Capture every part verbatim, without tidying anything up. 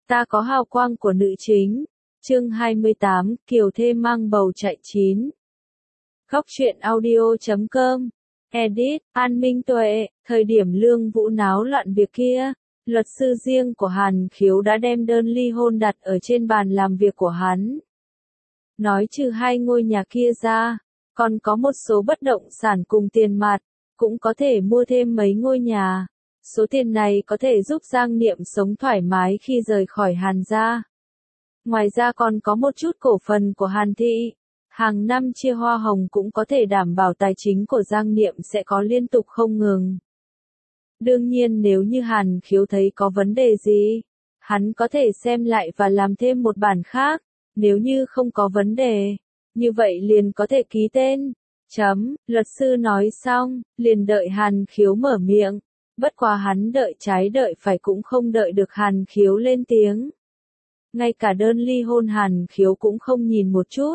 Ta có hào quang của nữ chính. Chương hai mươi tám, Kiều Thê mang bầu chạy chín. Góc truyện audio chấm com. Edit, An Minh Tuệ. Thời điểm Lương Vũ náo loạn việc kia, luật sư riêng của Hàn Khiếu đã đem đơn ly hôn đặt ở trên bàn làm việc của hắn. Nói trừ hai ngôi nhà kia ra, còn có một số bất động sản cùng tiền mặt, cũng có thể mua thêm mấy ngôi nhà. Số tiền này có thể giúp Giang Niệm sống thoải mái khi rời khỏi Hàn gia. Ngoài ra còn có một chút cổ phần của Hàn Thị. Hàng năm chia hoa hồng cũng có thể đảm bảo tài chính của Giang Niệm sẽ có liên tục không ngừng. Đương nhiên nếu như Hàn Khiếu thấy có vấn đề gì, hắn có thể xem lại và làm thêm một bản khác. Nếu như không có vấn đề, như vậy liền có thể ký tên. Chấm, luật sư nói xong, liền đợi Hàn Khiếu mở miệng. Bất quá hắn đợi trái đợi phải cũng không đợi được Hàn Khiếu lên tiếng. Ngay cả đơn ly hôn Hàn Khiếu cũng không nhìn một chút.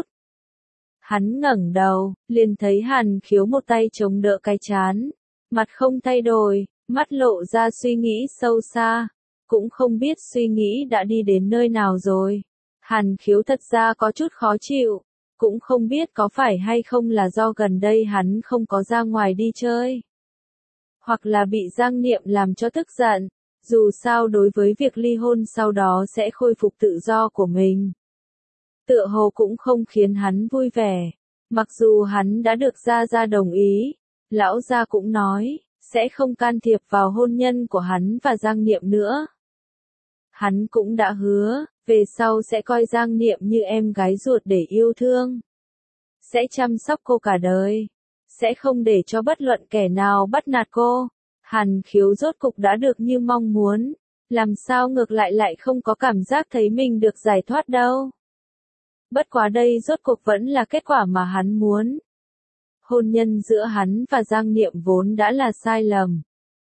Hắn ngẩng đầu, liền thấy Hàn Khiếu một tay chống đỡ cái trán, mặt không thay đổi, mắt lộ ra suy nghĩ sâu xa, cũng không biết suy nghĩ đã đi đến nơi nào rồi. Hàn Khiếu thật ra có chút khó chịu, cũng không biết có phải hay không là do gần đây hắn không có ra ngoài đi chơi. Hoặc là bị Giang Niệm làm cho tức giận, dù sao đối với việc ly hôn sau đó sẽ khôi phục tự do của mình. Tựa hồ cũng không khiến hắn vui vẻ, mặc dù hắn đã được Gia Gia đồng ý, lão Gia cũng nói, sẽ không can thiệp vào hôn nhân của hắn và Giang Niệm nữa. Hắn cũng đã hứa, về sau sẽ coi Giang Niệm như em gái ruột để yêu thương. Sẽ chăm sóc cô cả đời. Sẽ không để cho bất luận kẻ nào bắt nạt cô. Hàn Khiếu rốt cục đã được như mong muốn. Làm sao ngược lại lại không có cảm giác thấy mình được giải thoát đâu. Bất quá đây rốt cục vẫn là kết quả mà hắn muốn. Hôn nhân giữa hắn và Giang Niệm vốn đã là sai lầm.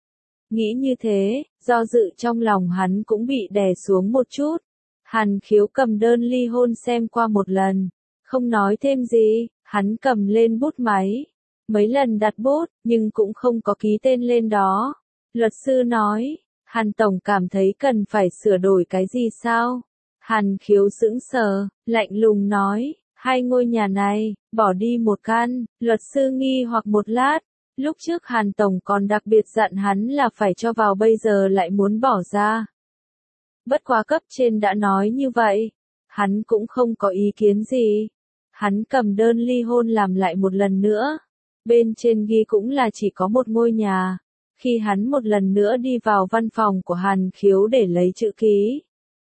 Nghĩ như thế, do dự trong lòng hắn cũng bị đè xuống một chút. Hàn Khiếu cầm đơn ly hôn xem qua một lần. Không nói thêm gì, hắn cầm lên bút máy. Mấy lần đặt bút, nhưng cũng không có ký tên lên đó. Luật sư nói, Hàn Tổng cảm thấy cần phải sửa đổi cái gì sao? Hàn Khiếu sững sờ, lạnh lùng nói, hai ngôi nhà này, bỏ đi một căn. Luật sư nghi hoặc một lát, lúc trước Hàn Tổng còn đặc biệt dặn hắn là phải cho vào bây giờ lại muốn bỏ ra. Bất quá cấp trên đã nói như vậy, hắn cũng không có ý kiến gì. Hắn cầm đơn ly hôn làm lại một lần nữa. Bên trên ghi cũng là chỉ có một ngôi nhà. Khi hắn một lần nữa đi vào văn phòng của Hàn Khiếu để lấy chữ ký.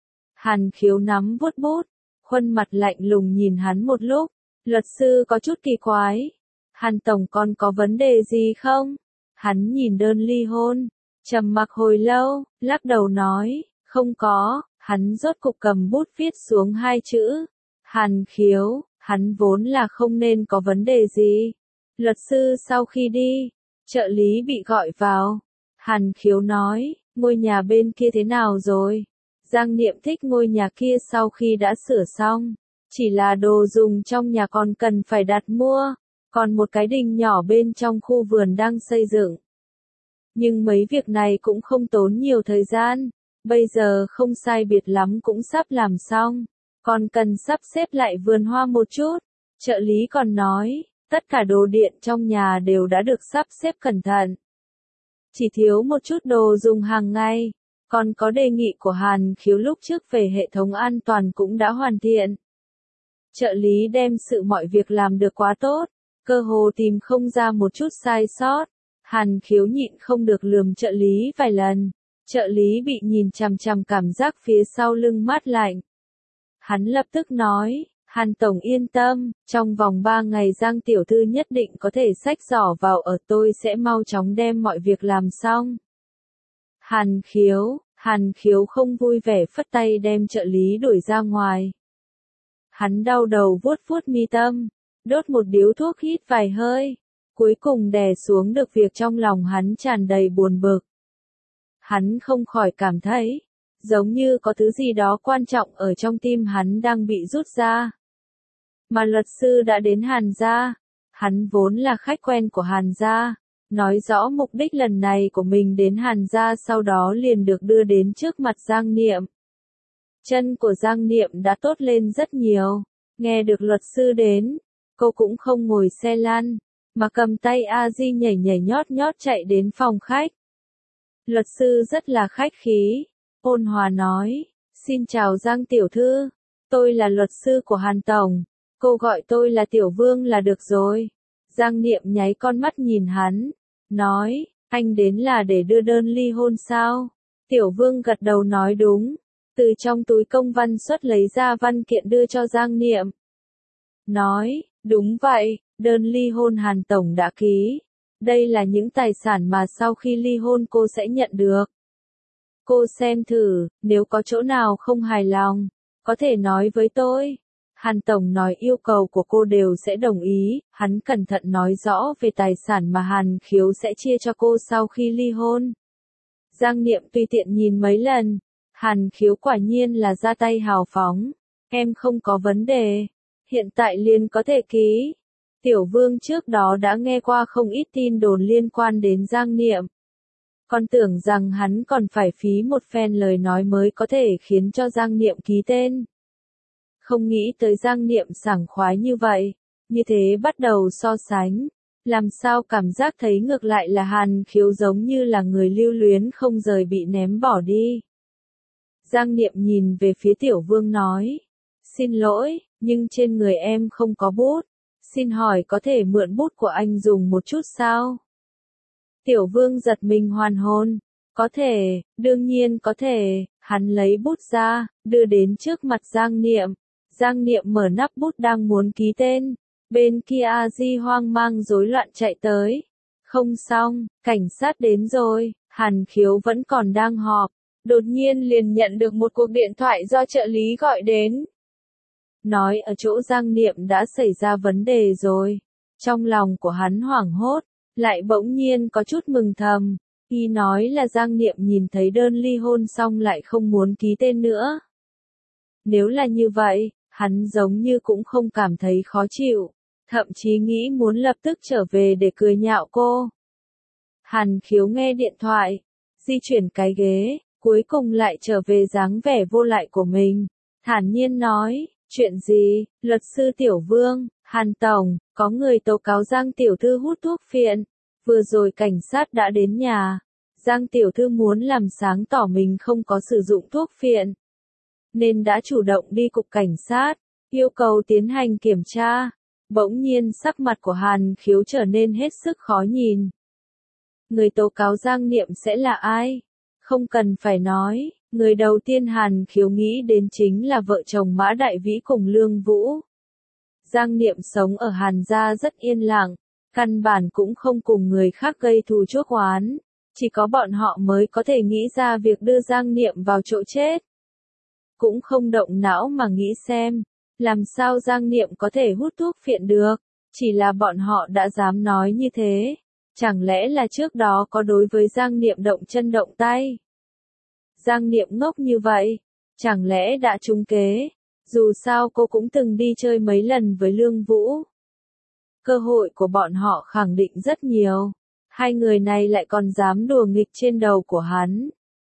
Hàn Khiếu nắm vuốt bút, khuôn mặt lạnh lùng nhìn hắn một lúc. Luật sư có chút kỳ quái. Hàn Tổng còn có vấn đề gì không? Hắn nhìn đơn ly hôn, trầm mặc hồi lâu, lắc đầu nói, không có. Hắn rốt cục cầm bút viết xuống hai chữ. Hàn Khiếu, hắn vốn là không nên có vấn đề gì. Luật sư sau khi đi, trợ lý bị gọi vào. Hàn Khiếu nói, ngôi nhà bên kia thế nào rồi? Giang Niệm thích ngôi nhà kia sau khi đã sửa xong. Chỉ là đồ dùng trong nhà còn cần phải đặt mua. Còn một cái đình nhỏ bên trong khu vườn đang xây dựng. Nhưng mấy việc này cũng không tốn nhiều thời gian. Bây giờ không sai biệt lắm cũng sắp làm xong. Còn cần sắp xếp lại vườn hoa một chút. Trợ lý còn nói, tất cả đồ điện trong nhà đều đã được sắp xếp cẩn thận. Chỉ thiếu một chút đồ dùng hàng ngày. Còn có đề nghị của Hàn Khiếu lúc trước về hệ thống an toàn cũng đã hoàn thiện. Trợ lý đem sự mọi việc làm được quá tốt. Cơ hồ tìm không ra một chút sai sót. Hàn Khiếu nhịn không được lườm trợ lý vài lần. Trợ lý bị nhìn chằm chằm cảm giác phía sau lưng mát lạnh. Hắn lập tức nói, Hàn Tổng yên tâm, trong vòng ba ngày Giang Tiểu Thư nhất định có thể xách giỏ vào ở, tôi sẽ mau chóng đem mọi việc làm xong. Hàn Khiếu, Hàn Khiếu không vui vẻ phất tay đem trợ lý đuổi ra ngoài. Hắn đau đầu vuốt vuốt mi tâm, đốt một điếu thuốc hít vài hơi, cuối cùng đè xuống được việc trong lòng hắn tràn đầy buồn bực. Hắn không khỏi cảm thấy, giống như có thứ gì đó quan trọng ở trong tim hắn đang bị rút ra. Mà luật sư đã đến Hàn gia, hắn vốn là khách quen của Hàn gia, nói rõ mục đích lần này của mình đến Hàn gia sau đó liền được đưa đến trước mặt Giang Niệm. Chân của Giang Niệm đã tốt lên rất nhiều. Nghe được luật sư đến, cô cũng không ngồi xe lăn, mà cầm tay A Di nhảy nhảy nhót nhót chạy đến phòng khách. Luật sư rất là khách khí, ôn hòa nói, xin chào Giang tiểu thư, tôi là luật sư của Hàn Tổng, cô gọi tôi là Tiểu Vương là được rồi. Giang Niệm nháy con mắt nhìn hắn, nói, anh đến là để đưa đơn ly hôn sao? Tiểu Vương gật đầu nói đúng, từ trong túi công văn xuất lấy ra văn kiện đưa cho Giang Niệm. Nói, đúng vậy, đơn ly hôn Hàn Tổng đã ký. Đây là những tài sản mà sau khi ly hôn cô sẽ nhận được. Cô xem thử, nếu có chỗ nào không hài lòng, có thể nói với tôi. Hàn Tổng nói yêu cầu của cô đều sẽ đồng ý, hắn cẩn thận nói rõ về tài sản mà Hàn Khiếu sẽ chia cho cô sau khi ly hôn. Giang Niệm tùy tiện nhìn mấy lần, Hàn Khiếu quả nhiên là ra tay hào phóng, em không có vấn đề, hiện tại liền có thể ký. Tiểu Vương trước đó đã nghe qua không ít tin đồn liên quan đến Giang Niệm. Còn tưởng rằng hắn còn phải phí một phen lời nói mới có thể khiến cho Giang Niệm ký tên. Không nghĩ tới Giang Niệm sảng khoái như vậy, như thế bắt đầu so sánh. Làm sao cảm giác thấy ngược lại là Hàn Khiếu giống như là người lưu luyến không rời bị ném bỏ đi. Giang Niệm nhìn về phía Tiểu Vương nói, xin lỗi, nhưng trên người em không có bút. Xin hỏi có thể mượn bút của anh dùng một chút sao? Tiểu Vương giật mình hoàn hồn. Có thể, đương nhiên có thể. Hắn lấy bút ra, đưa đến trước mặt Giang Niệm. Giang Niệm mở nắp bút đang muốn ký tên. Bên kia A Di hoang mang rối loạn chạy tới. Không xong, cảnh sát đến rồi. Hàn Khiếu vẫn còn đang họp. Đột nhiên liền nhận được một cuộc điện thoại do trợ lý gọi đến. Nói ở chỗ Giang Niệm đã xảy ra vấn đề rồi. Trong lòng của hắn hoảng hốt, lại bỗng nhiên có chút mừng thầm. Y nói là Giang Niệm nhìn thấy đơn ly hôn xong lại không muốn ký tên nữa. Nếu là như vậy, hắn giống như cũng không cảm thấy khó chịu, thậm chí nghĩ muốn lập tức trở về để cười nhạo cô. Hàn Khiếu nghe điện thoại, di chuyển cái ghế, cuối cùng lại trở về dáng vẻ vô lại của mình, thản nhiên nói. Chuyện gì, luật sư Tiểu Vương, Hàn Tổng, có người tố cáo Giang Tiểu Thư hút thuốc phiện. Vừa rồi cảnh sát đã đến nhà. Giang Tiểu Thư muốn làm sáng tỏ mình không có sử dụng thuốc phiện. Nên đã chủ động đi cục cảnh sát, yêu cầu tiến hành kiểm tra. Bỗng nhiên sắc mặt của Hàn Khiếu trở nên hết sức khó nhìn. Người tố cáo Giang Niệm sẽ là ai? Không cần phải nói. Người đầu tiên Hàn Khiếu nghĩ đến chính là vợ chồng Mã Đại Vĩ cùng Lương Vũ. Giang Niệm sống ở Hàn gia rất yên lặng, căn bản cũng không cùng người khác gây thù chuốc oán, chỉ có bọn họ mới có thể nghĩ ra việc đưa Giang Niệm vào chỗ chết. Cũng không động não mà nghĩ xem, làm sao Giang Niệm có thể hút thuốc phiện được, chỉ là bọn họ đã dám nói như thế, chẳng lẽ là trước đó có đối với Giang Niệm động chân động tay. Giang Niệm ngốc như vậy, chẳng lẽ đã trúng kế, dù sao cô cũng từng đi chơi mấy lần với Lương Vũ. Cơ hội của bọn họ khẳng định rất nhiều, hai người này lại còn dám đùa nghịch trên đầu của hắn.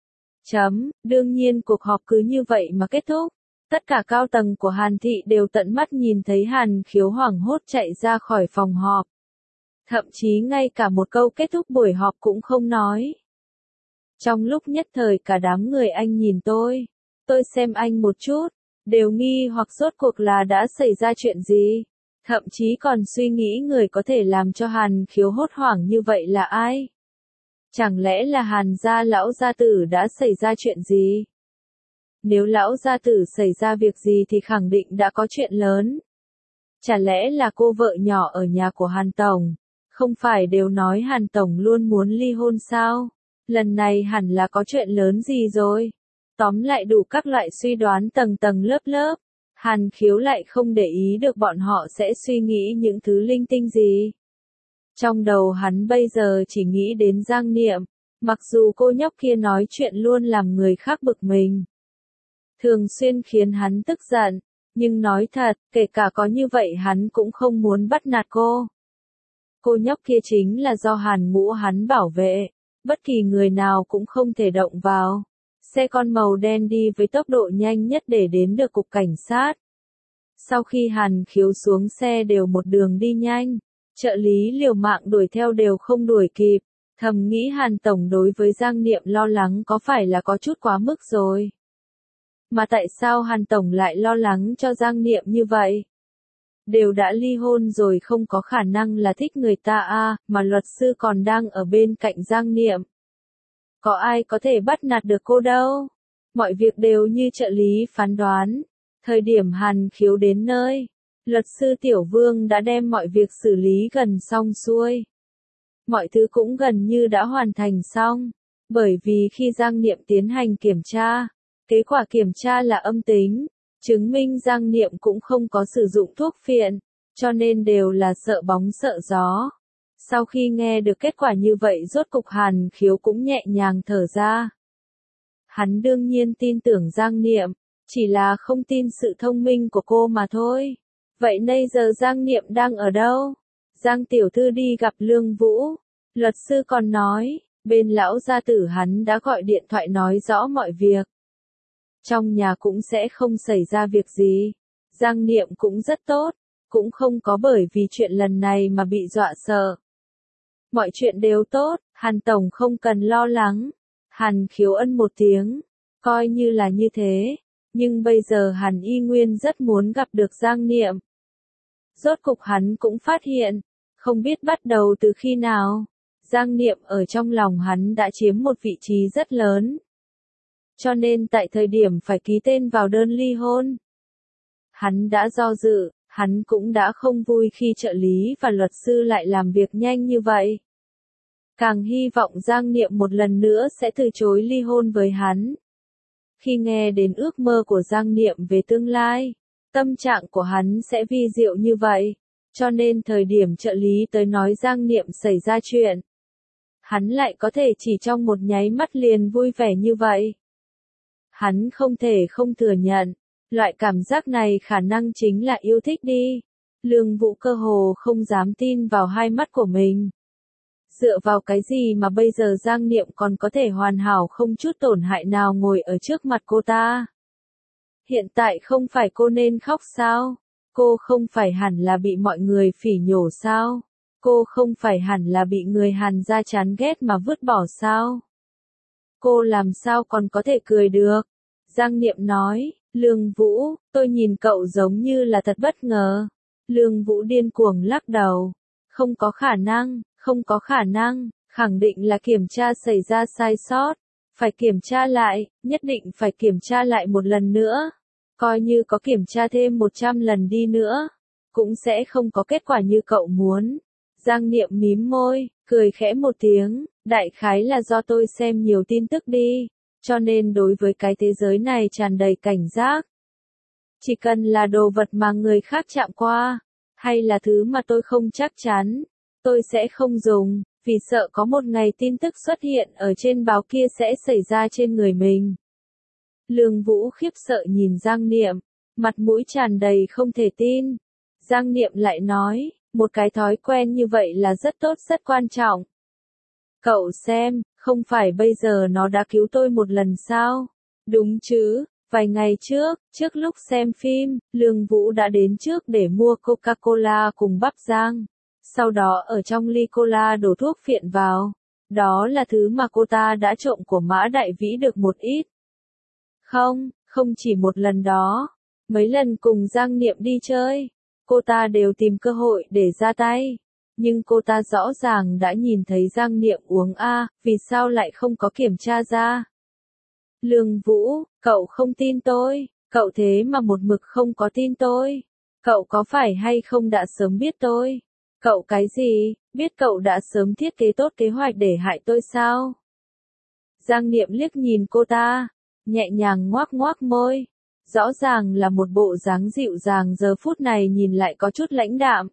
Chấm, đương nhiên cuộc họp cứ như vậy mà kết thúc, tất cả cao tầng của Hàn Thị đều tận mắt nhìn thấy Hàn Khiếu hoảng hốt chạy ra khỏi phòng họp. Thậm chí ngay cả một câu kết thúc buổi họp cũng không nói. Trong lúc nhất thời cả đám người anh nhìn tôi, tôi xem anh một chút, đều nghi hoặc rốt cuộc là đã xảy ra chuyện gì, thậm chí còn suy nghĩ người có thể làm cho Hàn Khiếu hốt hoảng như vậy là ai. Chẳng lẽ là Hàn gia lão gia tử đã xảy ra chuyện gì? Nếu lão gia tử xảy ra việc gì thì khẳng định đã có chuyện lớn. Chả lẽ là cô vợ nhỏ ở nhà của Hàn Tổng, không phải đều nói Hàn Tổng luôn muốn ly hôn sao? Lần này hẳn là có chuyện lớn gì rồi. Tóm lại đủ các loại suy đoán tầng tầng lớp lớp. Hàn Khiếu lại không để ý được bọn họ sẽ suy nghĩ những thứ linh tinh gì. Trong đầu hắn bây giờ chỉ nghĩ đến Giang Niệm, mặc dù cô nhóc kia nói chuyện luôn làm người khác bực mình. Thường xuyên khiến hắn tức giận, nhưng nói thật, kể cả có như vậy hắn cũng không muốn bắt nạt cô. Cô nhóc kia chính là do Hàn Ngũ hắn bảo vệ. Bất kỳ người nào cũng không thể động vào. Xe con màu đen đi với tốc độ nhanh nhất để đến được cục cảnh sát. Sau khi Hàn Khiếu xuống xe đều một đường đi nhanh, trợ lý liều mạng đuổi theo đều không đuổi kịp, thầm nghĩ Hàn Tổng đối với Giang Niệm lo lắng có phải là có chút quá mức rồi. Mà tại sao Hàn Tổng lại lo lắng cho Giang Niệm như vậy? Đều đã ly hôn rồi không có khả năng là thích người ta à, mà luật sư còn đang ở bên cạnh Giang Niệm. Có ai có thể bắt nạt được cô đâu. Mọi việc đều như trợ lý phán đoán. Thời điểm Hàn Khiếu đến nơi, luật sư Tiểu Vương đã đem mọi việc xử lý gần xong xuôi. Mọi thứ cũng gần như đã hoàn thành xong, bởi vì khi Giang Niệm tiến hành kiểm tra, kết quả kiểm tra là âm tính, chứng minh Giang Niệm cũng không có sử dụng thuốc phiện, cho nên đều là sợ bóng sợ gió. Sau khi nghe được kết quả như vậy rốt cục Hàn Khiếu cũng nhẹ nhàng thở ra. Hắn đương nhiên tin tưởng Giang Niệm, chỉ là không tin sự thông minh của cô mà thôi. Vậy bây giờ Giang Niệm đang ở đâu? Giang tiểu thư đi gặp Lương Vũ. Luật sư còn nói, bên lão gia tử hắn đã gọi điện thoại nói rõ mọi việc. Trong nhà cũng sẽ không xảy ra việc gì. Giang Niệm cũng rất tốt, cũng không có bởi vì chuyện lần này mà bị dọa sợ. Mọi chuyện đều tốt, Hàn Tổng không cần lo lắng. Hàn Khiếu ân một tiếng, coi như là như thế. Nhưng bây giờ Hàn Y Nguyên rất muốn gặp được Giang Niệm. Rốt cục hắn cũng phát hiện, không biết bắt đầu từ khi nào, Giang Niệm ở trong lòng hắn đã chiếm một vị trí rất lớn. Cho nên tại thời điểm phải ký tên vào đơn ly hôn, hắn đã do dự, hắn cũng đã không vui khi trợ lý và luật sư lại làm việc nhanh như vậy. Càng hy vọng Giang Niệm một lần nữa sẽ từ chối ly hôn với hắn. Khi nghe đến ước mơ của Giang Niệm về tương lai, tâm trạng của hắn sẽ vi diệu như vậy, cho nên thời điểm trợ lý tới nói Giang Niệm xảy ra chuyện, hắn lại có thể chỉ trong một nháy mắt liền vui vẻ như vậy. Hắn không thể không thừa nhận, loại cảm giác này khả năng chính là yêu thích đi. Lương Vũ cơ hồ không dám tin vào hai mắt của mình. Dựa vào cái gì mà bây giờ Giang Niệm còn có thể hoàn hảo không chút tổn hại nào ngồi ở trước mặt cô ta? Hiện tại không phải cô nên khóc sao? Cô không phải hẳn là bị mọi người phỉ nhổ sao? Cô không phải hẳn là bị người Hàn gia chán ghét mà vứt bỏ sao? Cô làm sao còn có thể cười được? Giang Niệm nói, Lương Vũ, tôi nhìn cậu giống như là thật bất ngờ. Lương Vũ điên cuồng lắc đầu. Không có khả năng, không có khả năng, khẳng định là kiểm tra xảy ra sai sót. Phải kiểm tra lại, nhất định phải kiểm tra lại một lần nữa. Coi như có kiểm tra thêm một trăm lần đi nữa, cũng sẽ không có kết quả như cậu muốn. Giang Niệm mím môi, cười khẽ một tiếng, đại khái là do tôi xem nhiều tin tức đi, cho nên đối với cái thế giới này tràn đầy cảnh giác. Chỉ cần là đồ vật mà người khác chạm qua, hay là thứ mà tôi không chắc chắn, tôi sẽ không dùng, vì sợ có một ngày tin tức xuất hiện ở trên báo kia sẽ xảy ra trên người mình. Lương Vũ khiếp sợ nhìn Giang Niệm, mặt mũi tràn đầy không thể tin. Giang Niệm lại nói, một cái thói quen như vậy là rất tốt rất quan trọng. Cậu xem, không phải bây giờ nó đã cứu tôi một lần sao? Đúng chứ, vài ngày trước, trước lúc xem phim, Lương Vũ đã đến trước để mua Coca-Cola cùng bắp rang. Sau đó ở trong ly cola đổ thuốc phiện vào. Đó là thứ mà cô ta đã trộm của Mã Đại Vĩ được một ít. Không, không chỉ một lần đó. Mấy lần cùng Giang Niệm đi chơi, cô ta đều tìm cơ hội để ra tay. Nhưng cô ta rõ ràng đã nhìn thấy Giang Niệm uống a, vì sao lại không có kiểm tra ra? Lương Vũ, cậu không tin tôi, cậu thế mà một mực không có tin tôi. Cậu có phải hay không đã sớm biết tôi? Cậu cái gì, biết cậu đã sớm thiết kế tốt kế hoạch để hại tôi sao? Giang Niệm liếc nhìn cô ta, nhẹ nhàng ngoác ngoác môi. Rõ ràng là một bộ dáng dịu dàng giờ phút này nhìn lại có chút lãnh đạm.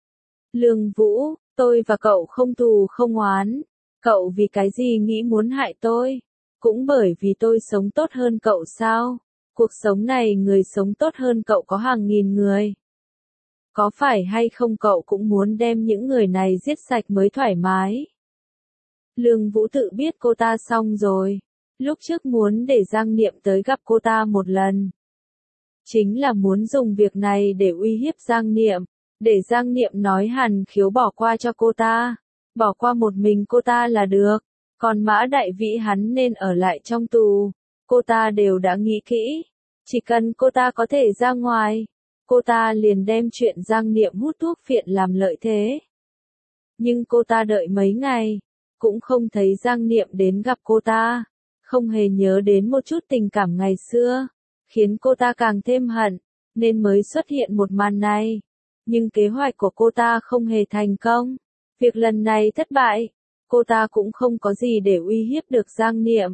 Lương Vũ, tôi và cậu không thù không oán. Cậu vì cái gì nghĩ muốn hại tôi? Cũng bởi vì tôi sống tốt hơn cậu sao? Cuộc sống này người sống tốt hơn cậu có hàng nghìn người. Có phải hay không cậu cũng muốn đem những người này giết sạch mới thoải mái? Lương Vũ tự biết cô ta xong rồi. Lúc trước muốn để Giang Niệm tới gặp cô ta một lần. Chính là muốn dùng việc này để uy hiếp Giang Niệm, để Giang Niệm nói Hàn Khiếu bỏ qua cho cô ta, bỏ qua một mình cô ta là được, còn Mã Đại Vĩ hắn nên ở lại trong tù, cô ta đều đã nghĩ kỹ, chỉ cần cô ta có thể ra ngoài, cô ta liền đem chuyện Giang Niệm hút thuốc phiện làm lợi thế. Nhưng cô ta đợi mấy ngày, cũng không thấy Giang Niệm đến gặp cô ta, không hề nhớ đến một chút tình cảm ngày xưa, khiến cô ta càng thêm hận, nên mới xuất hiện một màn này. Nhưng kế hoạch của cô ta không hề thành công, việc lần này thất bại, cô ta cũng không có gì để uy hiếp được Giang Niệm.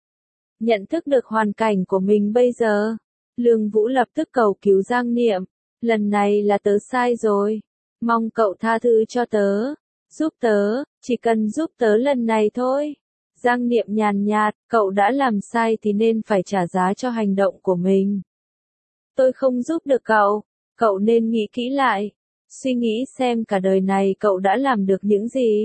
Nhận thức được hoàn cảnh của mình bây giờ, Lương Vũ lập tức cầu cứu Giang Niệm, lần này là tớ sai rồi, mong cậu tha thứ cho tớ, giúp tớ, chỉ cần giúp tớ lần này thôi. Giang Niệm nhàn nhạt, cậu đã làm sai thì nên phải trả giá cho hành động của mình. Tôi không giúp được cậu, cậu nên nghĩ kỹ lại, suy nghĩ xem cả đời này cậu đã làm được những gì.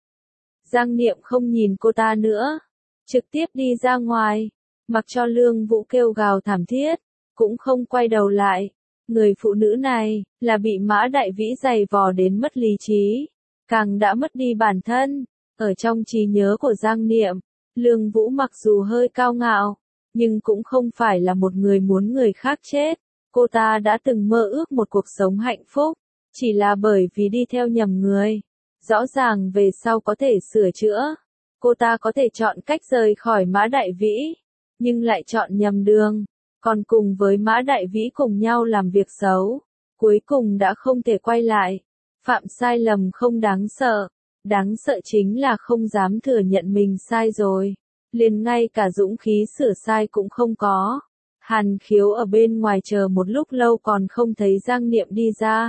Giang Niệm không nhìn cô ta nữa, trực tiếp đi ra ngoài, mặc cho Lương Vũ kêu gào thảm thiết, cũng không quay đầu lại. Người phụ nữ này, là bị Mã Đại Vĩ giày vò đến mất lý trí, càng đã mất đi bản thân. Ở trong trí nhớ của Giang Niệm, Lương Vũ mặc dù hơi cao ngạo, nhưng cũng không phải là một người muốn người khác chết. Cô ta đã từng mơ ước một cuộc sống hạnh phúc, chỉ là bởi vì đi theo nhầm người. Rõ ràng về sau có thể sửa chữa, cô ta có thể chọn cách rời khỏi Mã Đại Vĩ, nhưng lại chọn nhầm đường, còn cùng với Mã Đại Vĩ cùng nhau làm việc xấu, cuối cùng đã không thể quay lại. Phạm sai lầm không đáng sợ, đáng sợ chính là không dám thừa nhận mình sai rồi, liền ngay cả dũng khí sửa sai cũng không có. Hàn Khiếu ở bên ngoài chờ một lúc lâu còn không thấy Giang Niệm đi ra.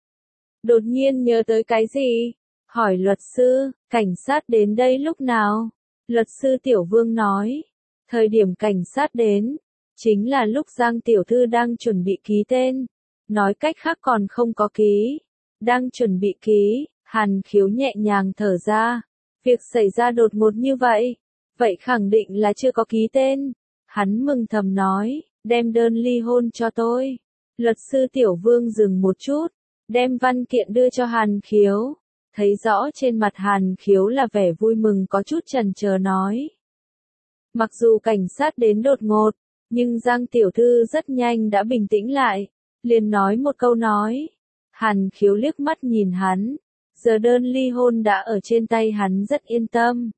Đột nhiên nhớ tới cái gì? Hỏi luật sư, cảnh sát đến đây lúc nào? Luật sư Tiểu Vương nói, thời điểm cảnh sát đến, chính là lúc Giang Tiểu Thư đang chuẩn bị ký tên. Nói cách khác còn không có ký, đang chuẩn bị ký. Hàn Khiếu nhẹ nhàng thở ra, việc xảy ra đột ngột như vậy, vậy khẳng định là chưa có ký tên. Hắn mừng thầm nói, đem đơn ly hôn cho tôi. Luật sư Tiểu Vương dừng một chút, đem văn kiện đưa cho Hàn Khiếu, thấy rõ trên mặt Hàn Khiếu là vẻ vui mừng có chút chần chờ nói. Mặc dù cảnh sát đến đột ngột, nhưng Giang Tiểu Thư rất nhanh đã bình tĩnh lại, liền nói một câu nói. Hàn Khiếu liếc mắt nhìn hắn. Giờ đơn ly hôn đã ở trên tay hắn rất yên tâm.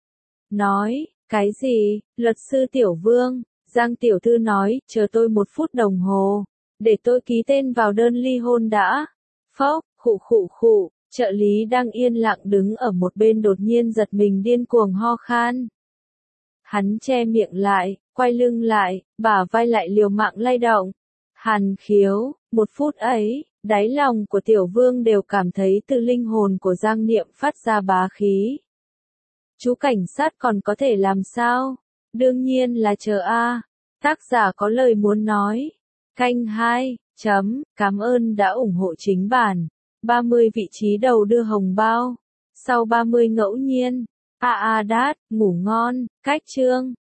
Nói, cái gì, luật sư Tiểu Vương, Giang Tiểu Thư nói, chờ tôi một phút đồng hồ, để tôi ký tên vào đơn ly hôn đã. Phốc, khụ khụ khụ, trợ lý đang yên lặng đứng ở một bên đột nhiên giật mình điên cuồng ho khan. Hắn che miệng lại, quay lưng lại, bả vai lại liều mạng lay động. Hàn Khiếu, một phút ấy, đáy lòng của Tiểu Vương đều cảm thấy từ linh hồn của Giang Niệm phát ra bá khí. Chú cảnh sát còn có thể làm sao? Đương nhiên là chờ a. Tác giả có lời muốn nói. Canh hai, chấm, cảm ơn đã ủng hộ chính bản. ba mươi vị trí đầu đưa hồng bao. Sau ba mươi ngẫu nhiên. A A đát, ngủ ngon, cách chương.